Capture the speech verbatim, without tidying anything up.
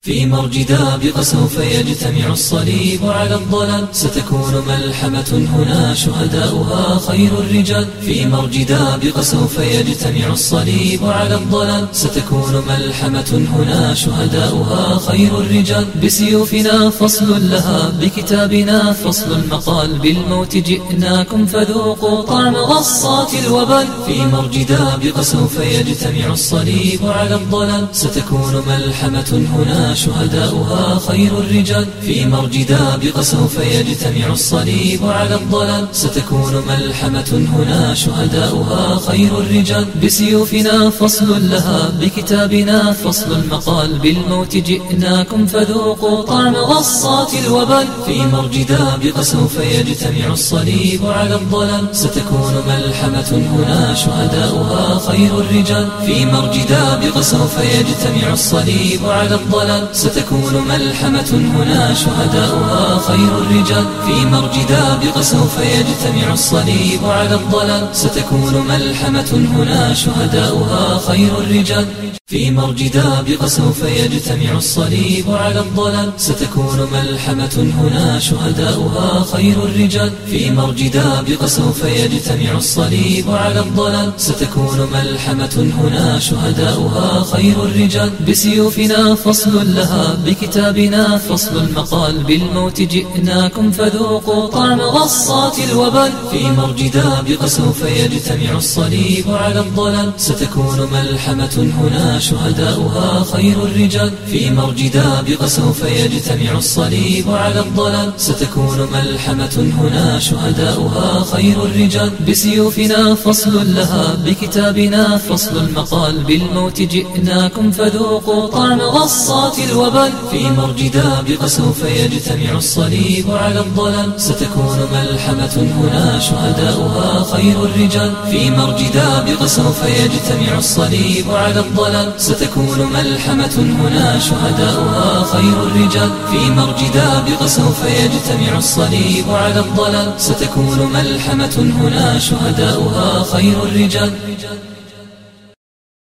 في مرج دابق سوف يجتمع الصليب على الضلال، ستكون ملحمة هنا شهداؤها خير الرجال. في مرج دابق سوف يجتمع الصليب على الضلال، ستكون ملحمة هنا شهداؤها خير الرجال. بسيوفنا فصل لها، بكتابنا فصل المقال، بالموت جئناكم فذوقوا طعم غصات الوبال. في مرج دابق سوف يجتمع الصليب على الضلال، ستكون ملحمة هنا شهداؤها خير الرجال. في مرج دابق سوف يجتمع الصليب على الضلال، ستكون ملحمة هنا شهداؤها خير الرجال. بسيوفنا فصل لها، بكتابنا فصل المقال، بالموت جئناكم فذوقوا طعم غصات الوبال. في مرج دابق سوف يجتمع الصليب على الضلال، ستكون ملحمة هنا شهداؤها خير الرجال. في مرج دابق سوف يجتمع الصليب على الضلال، ستكون ملحمة هنا شهداؤها خير الرجال. في مرج دابق سوف يجتمع الصليب على الضلال، ستكون ملحمة هنا شهداؤها خير الرجال. في مرج دابق سوف يجتمع الصليب على الضلال، ستكون ملحمة هنا شهداؤها خير الرجال. في مرج دابق سوف يجتمع الصليب على الضلال، ستكون ملحمة هنا شهداؤها خير الرجال. بسيوفنا فصل لها، بكتابنا فصل المقال، بالموت جئناكم فذوقوا طعم غصات الوبال. في مرج دابق سوف يجتمع الصليب على الضلال، ستكون ملحمة هنا شهداؤها خير الرجال. في مرج دابق سوف يجتمع الصليب على الضلال، ستكون ملحمة هنا شهداؤها خير الرجال. بسيوفنا فصل لها، بكتابنا فصل المقال، بالموت جئناكم فذوقوا طعم غصات الوبال. في مرج دابق سوف يجتمع الصليب على الضلال، ستكون ملحمة هنا شهداؤها خير الرجال. في مرج دابق سوف يجتمع الصليب على الضلال، ستكون ملحمة هنا شهداؤها خير الرجال. في مرج دابق سوف يجتمع الصليب على الضلال، ستكون ملحمة هنا شهداؤها خير الرجال.